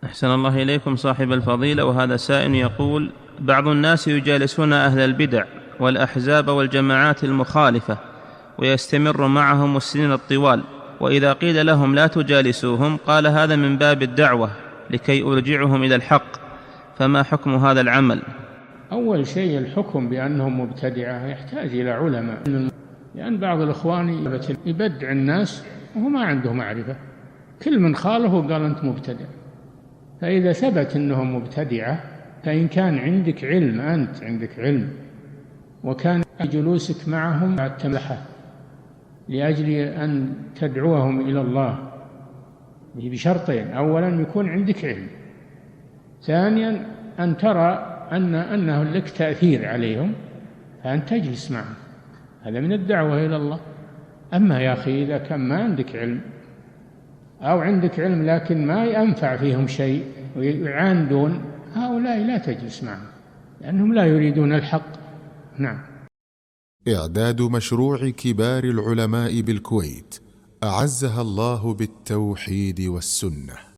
أحسن الله إليكم صاحب الفضيلة. وهذا سائل يقول: بعض الناس يجالسون أهل البدع والأحزاب والجماعات المخالفة ويستمر معهم السنين الطوال، وإذا قيل لهم لا تجالسوهم قال هذا من باب الدعوة لكي أرجعهم إلى الحق، فما حكم هذا العمل؟ أول شيء الحكم بأنهم مبتدعة يحتاج إلى علماء، لأن بعض الإخوان يبدع الناس وهو ما عنده معرفة، كل من خالفه قال أنت مبتدع. فإذا ثبت أنهم مبتدعة، فإن كان عندك علم، أنت عندك علم وكان جلوسك معهم التملحة لأجل أن تدعوهم إلى الله بشرطين: أولا يكون عندك علم، ثانيا أن ترى أنه لك تأثير عليهم فأن تجلس معهم، هذا من الدعوة إلى الله. أما يا أخي إذا كان ما عندك علم أو عندك علم لكن ما ينفع فيهم شيء ويعاندون، هؤلاء لا تجلس معهم لأنهم لا يريدون الحق. نعم. إعداد مشروع كبار العلماء بالكويت أعزها الله بالتوحيد والسنة.